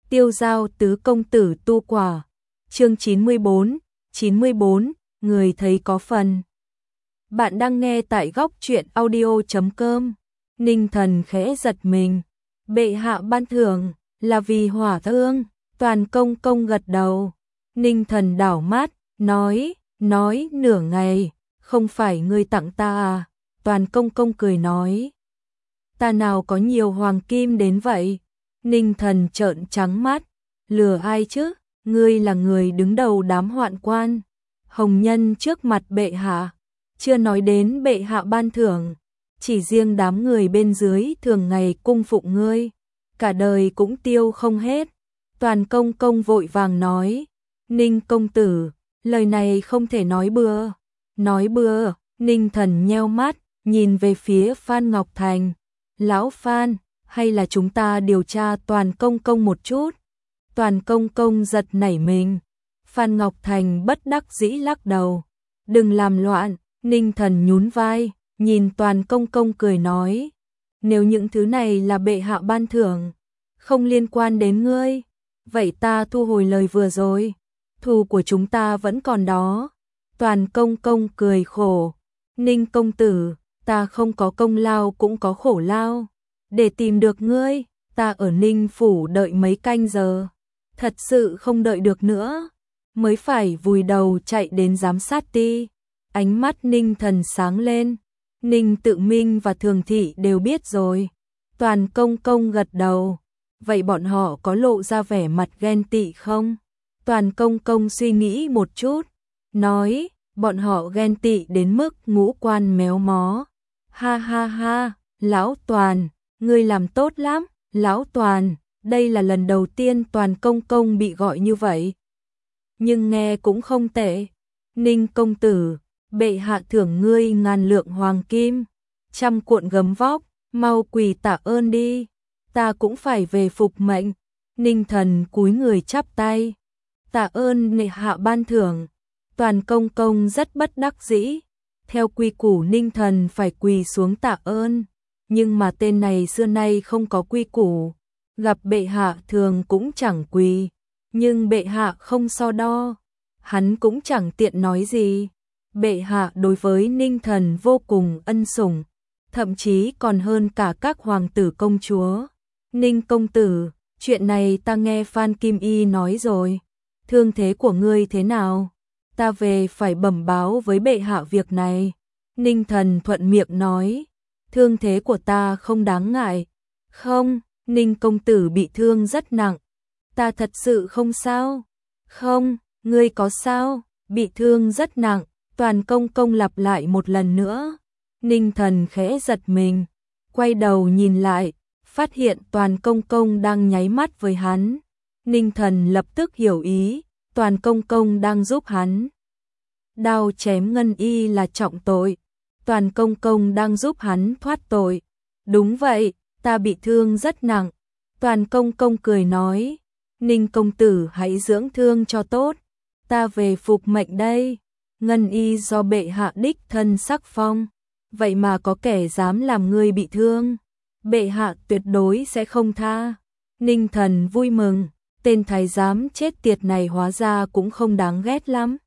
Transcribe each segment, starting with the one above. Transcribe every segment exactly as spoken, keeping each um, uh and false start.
Tiêu giao tứ công tử tu quả. Chương chín mươi bốn, chín mươi bốn, người thấy có phần. Bạn đang nghe tại góc truyện audio chấm com. Ninh Thần khẽ giật mình. Bệ hạ ban thưởng là vì hỏa thương. Toàn công công gật đầu. Ninh Thần đảo mắt, nói, nói nửa ngày, không phải ngươi tặng ta à? Toàn công công cười nói, ta nào có nhiều hoàng kim đến vậy? Ninh Thần trợn trắng mắt, lừa ai chứ? Ngươi là người đứng đầu đám hoạn quan, hồng nhân trước mặt bệ hạ, chưa nói đến bệ hạ ban thưởng, chỉ riêng đám người bên dưới thường ngày cung phụng ngươi, cả đời cũng tiêu không hết. Toàn công công vội vàng nói, Ninh công tử, lời này không thể nói bừa. Nói bừa? Ninh Thần nheo mắt, nhìn về phía Phan Ngọc Thành. Lão Phan, hay là chúng ta điều tra Toàn công công một chút? Toàn công công giật nảy mình. Phan Ngọc Thành bất đắc dĩ lắc đầu. Đừng làm loạn. Ninh Thần nhún vai, nhìn Toàn công công cười nói, nếu những thứ này là bệ hạ ban thưởng, không liên quan đến ngươi, vậy ta thu hồi lời vừa rồi. Thù của chúng ta vẫn còn đó. Toàn công công cười khổ. Ninh công tử, ta không có công lao cũng có khổ lao. Để tìm được ngươi, ta ở Ninh phủ đợi mấy canh giờ. Thật sự không đợi được nữa, mới phải vùi đầu chạy đến giám sát ti. Ánh mắt Ninh Thần sáng lên. Ninh Tự Minh và Thường Thị đều biết rồi. Toàn công công gật đầu. Vậy bọn họ có lộ ra vẻ mặt ghen tị không? Toàn công công suy nghĩ một chút, nói, bọn họ ghen tị đến mức ngũ quan méo mó. Ha ha ha, Lão Toàn, ngươi làm tốt lắm. Lão Toàn, đây là lần đầu tiên Toàn công công bị gọi như vậy, nhưng nghe cũng không tệ. Ninh công tử, bệ hạ thưởng ngươi ngàn lượng hoàng kim, trăm cuộn gấm vóc, mau quỳ tạ ơn đi, ta cũng phải về phục mệnh. Ninh Thần cúi người chắp tay, tạ ơn nệ hạ ban thưởng. Toàn công công rất bất đắc dĩ, theo quy củ Ninh Thần phải quỳ xuống tạ ơn, nhưng mà tên này xưa nay không có quy củ, gặp bệ hạ thường cũng chẳng quỳ, nhưng bệ hạ không so đo, hắn cũng chẳng tiện nói gì. Bệ hạ đối với Ninh Thần vô cùng ân sủng, thậm chí còn hơn cả các hoàng tử công chúa. Ninh công tử, chuyện này ta nghe Phan Kim Y nói rồi, thương thế của ngươi thế nào? Ta về phải bẩm báo với bệ hạ việc này. Ninh Thần thuận miệng nói, thương thế của ta không đáng ngại. Không, Ninh công tử bị thương rất nặng. Ta thật sự không sao. Không, ngươi có sao? Bị thương rất nặng. Toàn công công lặp lại một lần nữa. Ninh Thần khẽ giật mình, quay đầu nhìn lại, phát hiện Toàn công công đang nháy mắt với hắn. Ninh Thần lập tức hiểu ý, Toàn công công đang giúp hắn. Đao chém ngân y là trọng tội, Toàn công công đang giúp hắn thoát tội. Đúng vậy, ta bị thương rất nặng. Toàn công công cười nói, Ninh công tử hãy dưỡng thương cho tốt, ta về phục mệnh đây. Ngân y do bệ hạ đích thân sắc phong, vậy mà có kẻ dám làm ngươi bị thương, bệ hạ tuyệt đối sẽ không tha. Ninh Thần vui mừng, tên thái giám chết tiệt này hóa ra cũng không đáng ghét lắm.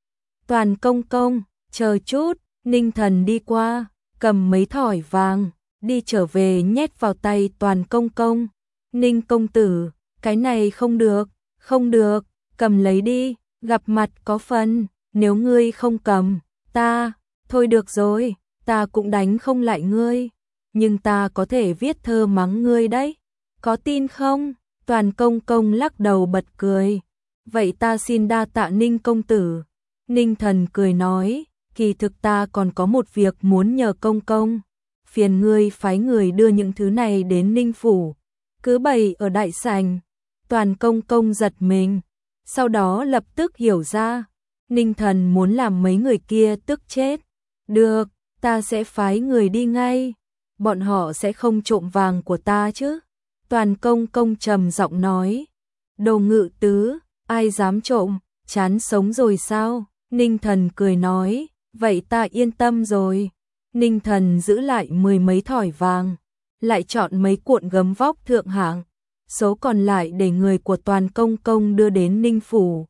Toàn công công, chờ chút. Ninh Thần đi qua, cầm mấy thỏi vàng, đi trở về nhét vào tay Toàn công công. Ninh công tử, cái này không được, không được, cầm lấy đi, gặp mặt có phần, nếu ngươi không cầm, ta, thôi được rồi, ta cũng đánh không lại ngươi, nhưng ta có thể viết thơ mắng ngươi đấy, có tin không? Toàn công công lắc đầu bật cười, vậy ta xin đa tạ Ninh công tử. Ninh Thần cười nói, kỳ thực ta còn có một việc muốn nhờ công công, phiền ngươi phái người đưa những thứ này đến Ninh phủ, cứ bày ở đại sảnh. Toàn công công giật mình, sau đó lập tức hiểu ra, Ninh Thần muốn làm mấy người kia tức chết. Được, ta sẽ phái người đi ngay, bọn họ sẽ không trộm vàng của ta chứ? Toàn công công trầm giọng nói, đồ ngự tứ, ai dám trộm, chán sống rồi sao? Ninh Thần cười nói, vậy ta yên tâm rồi. Ninh Thần giữ lại mười mấy thỏi vàng, lại chọn mấy cuộn gấm vóc thượng hạng, số còn lại để người của Toàn công công đưa đến Ninh phủ.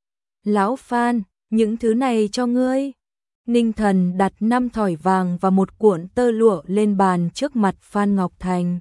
Lão Phan, những thứ này cho ngươi. Ninh Thần đặt năm thỏi vàng và một cuộn tơ lụa lên bàn trước mặt Phan Ngọc Thành.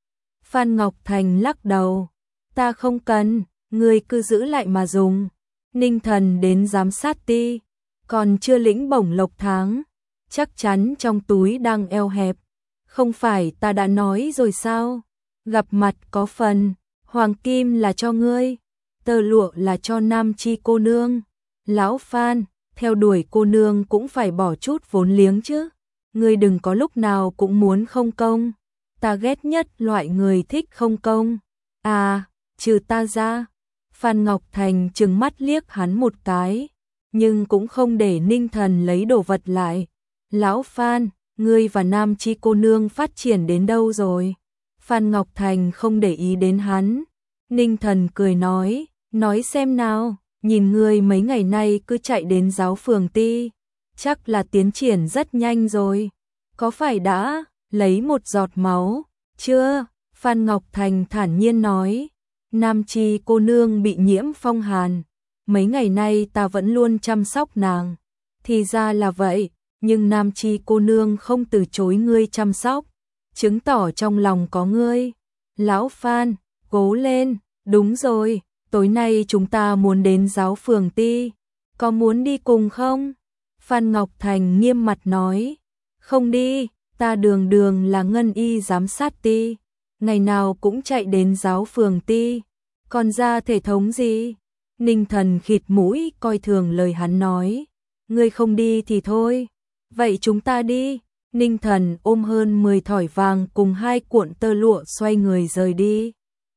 Phan Ngọc Thành lắc đầu, ta không cần, ngươi cứ giữ lại mà dùng. Ninh Thần đến giám sát ti, còn chưa lĩnh bổng lộc tháng, chắc chắn trong túi đang eo hẹp. Không phải ta đã nói rồi sao? Gặp mặt có phần, hoàng kim là cho ngươi, tơ lụa là cho Nam Chi cô nương. Lão Phan, theo đuổi cô nương cũng phải bỏ chút vốn liếng chứ. Ngươi đừng có lúc nào cũng muốn không công. Ta ghét nhất loại người thích không công. À, trừ ta ra. Phan Ngọc Thành trừng mắt liếc hắn một cái, nhưng cũng không để Ninh Thần lấy đồ vật lại. Lão Phan, ngươi và Nam Chi cô nương phát triển đến đâu rồi? Phan Ngọc Thành không để ý đến hắn. Ninh Thần cười nói, nói xem nào, nhìn ngươi mấy ngày nay cứ chạy đến giáo phường ti, chắc là tiến triển rất nhanh rồi. Có phải đã lấy một giọt máu? Chưa, Phan Ngọc Thành thản nhiên nói. Nam Chi cô nương bị nhiễm phong hàn, mấy ngày nay ta vẫn luôn chăm sóc nàng. Thì ra là vậy, nhưng Nam Chi cô nương không từ chối ngươi chăm sóc, chứng tỏ trong lòng có ngươi. Lão Phan, cố lên, đúng rồi, tối nay chúng ta muốn đến giáo phường ti, có muốn đi cùng không? Phan Ngọc Thành nghiêm mặt nói, không đi, ta đường đường là ngân y giám sát ti, ngày nào cũng chạy đến giáo phường ti, còn ra thể thống gì? Ninh Thần khịt mũi coi thường lời hắn nói, ngươi không đi thì thôi, vậy chúng ta đi. Ninh Thần ôm hơn mười thỏi vàng cùng hai cuộn tơ lụa xoay người rời đi.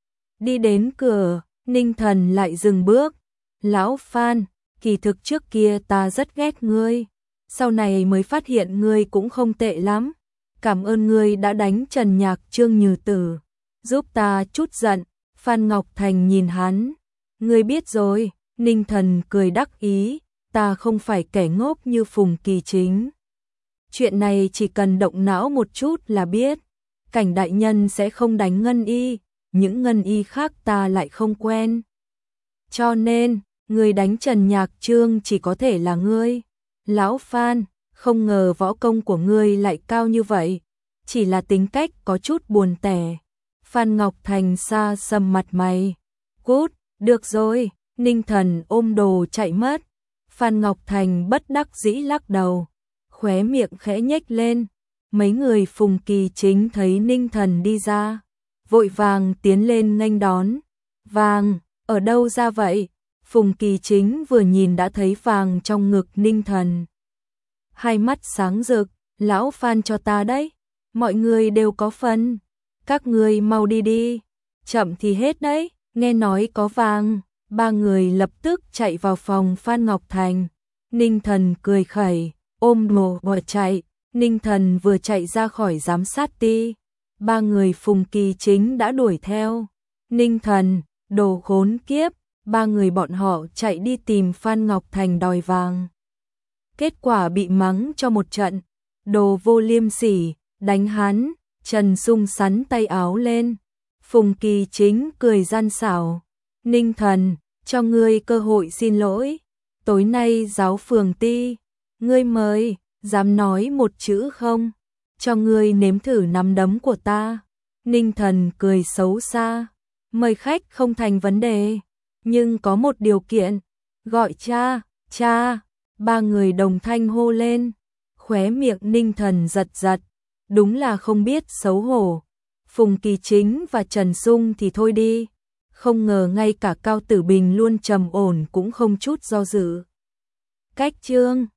Đi đến cửa, Ninh Thần lại dừng bước. Lão Phan, kỳ thực trước kia ta rất ghét ngươi, sau này mới phát hiện ngươi cũng không tệ lắm. Cảm ơn ngươi đã đánh Trần Nhạc Trương Như Tử, giúp ta chút giận. Phan Ngọc Thành nhìn hắn, ngươi biết rồi. Ninh Thần cười đắc ý, ta không phải kẻ ngốc như Phùng Kỳ Chính. Chuyện này chỉ cần động não một chút là biết. Cảnh đại nhân sẽ không đánh ngân y, những ngân y khác ta lại không quen. Cho nên, người đánh Trần Nhạc Trương chỉ có thể là ngươi. Lão Phan, không ngờ võ công của ngươi lại cao như vậy, chỉ là tính cách có chút buồn tẻ. Phan Ngọc Thành xa sầm mặt mày. Cút, được rồi. Ninh Thần ôm đồ chạy mất. Phan Ngọc Thành bất đắc dĩ lắc đầu, khóe miệng khẽ nhếch lên. Mấy người Phùng Kỳ Chính thấy Ninh Thần đi ra, vội vàng tiến lên nghênh đón. Vàng, ở đâu ra vậy? Phùng Kỳ Chính vừa nhìn đã thấy vàng trong ngực Ninh Thần. Hai mắt sáng rực, lão Phan cho ta đấy, mọi người đều có phần. Các ngươi mau đi đi, chậm thì hết đấy, nghe nói có vàng. Ba người lập tức chạy vào phòng Phan Ngọc Thành. Ninh Thần cười khẩy, ôm đồ bỏ chạy. Ninh Thần vừa chạy ra khỏi giám sát ti, ba người Phùng Kỳ Chính đã đuổi theo. Ninh Thần, đồ khốn kiếp, ba người bọn họ chạy đi tìm Phan Ngọc Thành đòi vàng. Kết quả bị mắng cho một trận, đồ vô liêm sỉ, đánh hắn. Trần Sung sắn tay áo lên. Phùng Kỳ Chính cười gian xảo, Ninh Thần, cho ngươi cơ hội xin lỗi. Tối nay giáo phường ti, ngươi mời, dám nói một chữ không? Cho ngươi nếm thử nắm đấm của ta. Ninh Thần cười xấu xa, mời khách không thành vấn đề, nhưng có một điều kiện. Gọi cha, cha. Ba người đồng thanh hô lên. Khóe miệng Ninh Thần giật giật, đúng là không biết xấu hổ. Phùng Kỳ Chính và Trần Sung thì thôi đi, không ngờ ngay cả Cao Tử Bình luôn trầm ổn cũng không chút do dự. Cách chương